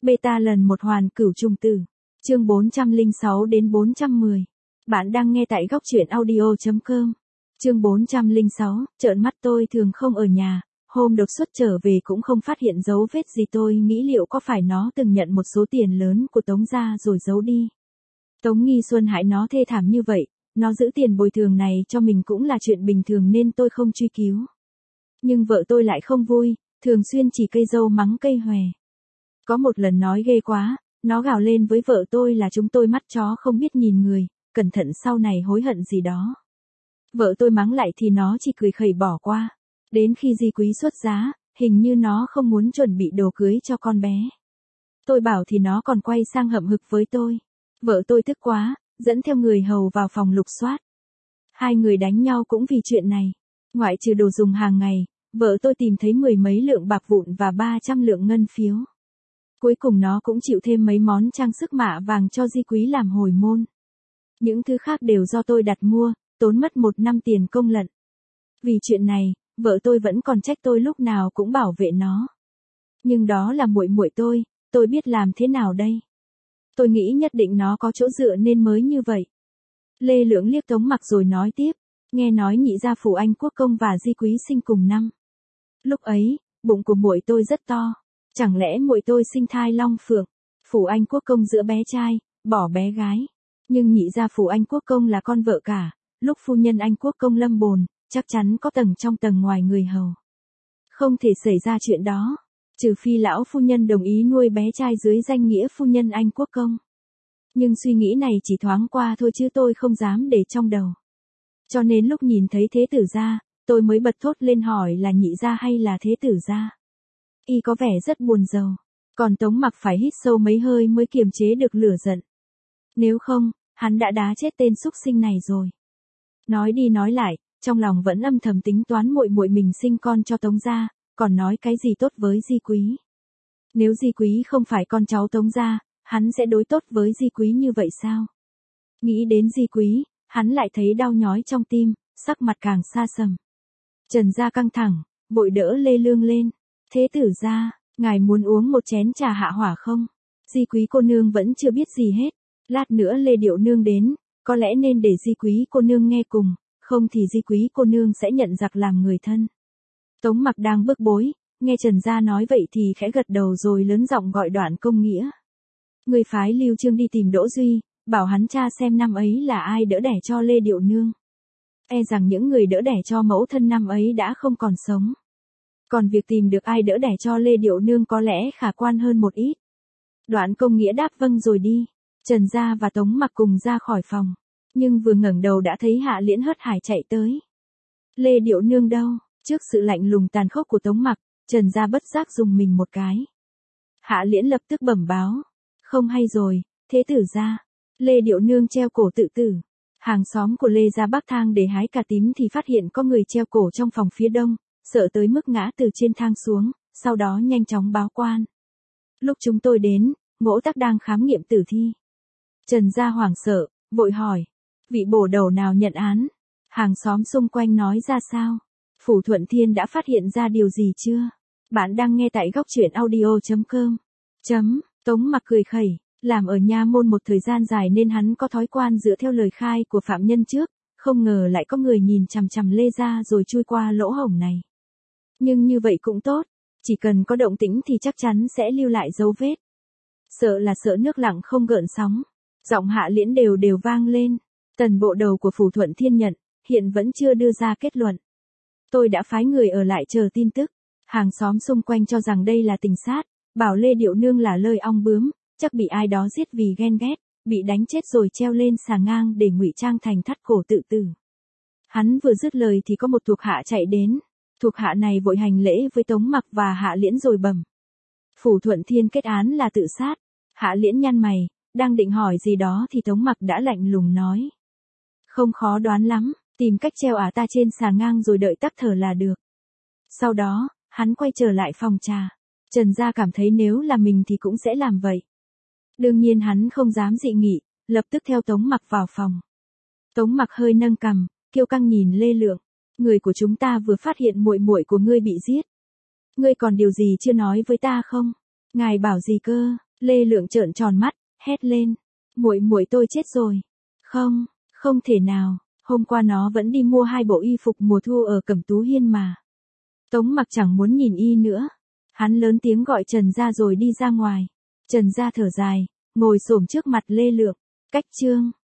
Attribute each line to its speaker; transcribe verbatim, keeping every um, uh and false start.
Speaker 1: Beta lần một hoàn cửu trùng tử. Chương bốn trăm lẻ sáu đến bốn trăm mười. Bạn đang nghe tại góc truyện audio chấm com. Chương bốn trăm lẻ sáu, trợn mắt tôi thường không ở nhà, hôm đột xuất trở về cũng không phát hiện dấu vết gì, tôi nghĩ liệu có phải nó từng nhận một số tiền lớn của Tống gia rồi giấu đi. Tống Nghi Xuân hại nó thê thảm như vậy, nó giữ tiền bồi thường này cho mình cũng là chuyện bình thường nên tôi không truy cứu. Nhưng vợ tôi lại không vui, thường xuyên chỉ cây dâu mắng cây hòe. Có một lần nói ghê quá, nó gào lên với vợ tôi là chúng tôi mắt chó không biết nhìn người, cẩn thận sau này hối hận gì đó. Vợ tôi mắng lại thì nó chỉ cười khẩy bỏ qua. Đến khi Di Quý xuất giá, hình như nó không muốn chuẩn bị đồ cưới cho con bé. Tôi bảo thì nó còn quay sang hậm hực với tôi. Vợ tôi tức quá, dẫn theo người hầu vào phòng lục soát. Hai người đánh nhau cũng vì chuyện này. Ngoại trừ đồ dùng hàng ngày, vợ tôi tìm thấy mười mấy lượng bạc vụn và ba trăm lượng ngân phiếu. Cuối cùng nó cũng chịu thêm mấy món trang sức mạ vàng cho Di Quý làm hồi môn. Những thứ khác đều do tôi đặt mua, tốn mất một năm tiền công lận. Vì chuyện này, vợ tôi vẫn còn trách tôi lúc nào cũng bảo vệ nó. Nhưng đó là muội muội tôi, tôi biết làm thế nào đây? Tôi nghĩ nhất định nó có chỗ dựa nên mới như vậy. Lê Lưỡng liếc Tống Mặc rồi nói tiếp, nghe nói nhị gia Phủ Anh Quốc công và Di Quý sinh cùng năm. Lúc ấy, bụng của muội tôi rất to, chẳng lẽ muội tôi sinh thai long phượng? Phủ Anh Quốc công giữa bé trai, bỏ bé gái. Nhưng nhị gia Phủ Anh Quốc công là con vợ cả, lúc phu nhân Anh Quốc công lâm bồn, chắc chắn có tầng trong tầng ngoài người hầu. Không thể xảy ra chuyện đó, trừ phi lão phu nhân đồng ý nuôi bé trai dưới danh nghĩa phu nhân Anh Quốc công. Nhưng suy nghĩ này chỉ thoáng qua thôi chứ tôi không dám để trong đầu. Cho nên lúc nhìn thấy thế tử gia, tôi mới bật thốt lên hỏi là nhị gia hay là thế tử gia. Y có vẻ rất buồn rầu, còn Tống Mặc phải hít sâu mấy hơi mới kiềm chế được lửa giận. Nếu không, hắn đã đá chết tên súc sinh này rồi. Nói đi nói lại, trong lòng vẫn âm thầm tính toán muội muội mình sinh con cho Tống gia, còn nói cái gì tốt với Di Quý. Nếu Di Quý không phải con cháu Tống gia, hắn sẽ đối tốt với Di Quý như vậy sao? Nghĩ đến Di Quý, hắn lại thấy đau nhói trong tim, sắc mặt càng xa sầm. Trần gia căng thẳng, vội đỡ Lê Lương lên. Thế tử gia, ngài muốn uống một chén trà hạ hỏa không? Di Quý cô nương vẫn chưa biết gì hết. Lát nữa Lê Điệu nương đến, có lẽ nên để Di Quý cô nương nghe cùng, không thì Di Quý cô nương sẽ nhận giặc làm người thân. Tống Mặc đang bức bối, nghe Trần gia nói vậy thì khẽ gật đầu rồi lớn giọng gọi Đoạn Công Nghĩa. Người phái Lưu Trương đi tìm Đỗ Duy, bảo hắn tra xem năm ấy là ai đỡ đẻ cho Lê Điệu nương. E rằng những người đỡ đẻ cho mẫu thân năm ấy đã không còn sống. Còn việc tìm được ai đỡ đẻ cho Lê Điệu nương có lẽ khả quan hơn một ít. Đoạn Công Nghĩa đáp vâng rồi đi. Trần gia và Tống Mặc cùng ra khỏi phòng, nhưng vừa ngẩng đầu đã thấy Hạ Liễn hớt hải chạy tới. Lê Điệu nương đâu? Trước sự lạnh lùng tàn khốc của Tống Mặc, Trần gia bất giác dùng mình một cái. Hạ Liễn lập tức bẩm báo, không hay rồi, thế tử gia, Lê Điệu nương treo cổ tự tử. Hàng xóm của Lê gia bắc thang để hái cà tím thì phát hiện có người treo cổ trong phòng phía đông, sợ tới mức ngã từ trên thang xuống, sau đó nhanh chóng báo quan. Lúc chúng tôi đến, Ngỗ Tắc đang khám nghiệm tử thi. Trần gia hoảng sợ, vội hỏi, vị bổ đầu nào nhận án? Hàng xóm xung quanh nói ra sao? Phủ Thuận Thiên đã phát hiện ra điều gì chưa? Bạn đang nghe tại góc truyện audio chấm com. Chấm, Tống Mặc cười khẩy, làm ở nha môn một thời gian dài nên hắn có thói quen dựa theo lời khai của phạm nhân trước, không ngờ lại có người nhìn chằm chằm Lê gia rồi chui qua lỗ hổng này. Nhưng như vậy cũng tốt, chỉ cần có động tĩnh thì chắc chắn sẽ lưu lại dấu vết. Sợ là sợ nước lặng không gợn sóng. Giọng Hạ Liễn đều đều vang lên. Tần bộ đầu của Phủ Thuận Thiên nhận, hiện vẫn chưa đưa ra kết luận. Tôi đã phái người ở lại chờ tin tức. Hàng xóm xung quanh cho rằng đây là tình sát, bảo Lê Điệu nương là lời ong bướm, chắc bị ai đó giết vì ghen ghét, bị đánh chết rồi treo lên xà ngang để ngụy trang thành thắt cổ tự tử. Hắn vừa dứt lời thì có một thuộc hạ chạy đến. Thuộc hạ này vội hành lễ với Tống Mặc và Hạ Liễn rồi bẩm. Phủ Thuận Thiên kết án là tự sát. Hạ Liễn nhăn mày, đang định hỏi gì đó thì Tống Mặc đã lạnh lùng nói. Không khó đoán lắm, tìm cách treo ả ta trên xà ngang rồi đợi tắc thở là được. Sau đó, hắn quay trở lại phòng trà. Trần gia cảm thấy nếu là mình thì cũng sẽ làm vậy. Đương nhiên hắn không dám dị nghị, lập tức theo Tống Mặc vào phòng. Tống Mặc hơi nâng cằm, kiêu căng nhìn Lê Lượng. Người của chúng ta vừa phát hiện muội muội của ngươi bị giết. Ngươi còn điều gì chưa nói với ta không? Ngài bảo gì cơ? Lê Lượng trợn tròn mắt, hét lên. Muội muội tôi chết rồi. Không, không thể nào, hôm qua nó vẫn đi mua hai bộ y phục mùa thu ở Cẩm Tú Hiên mà. Tống Mặc chẳng muốn nhìn y nữa. Hắn lớn tiếng gọi Trần Gia rồi đi ra ngoài. Trần Gia thở dài, ngồi xổm trước mặt Lê Lượng. Cách chương.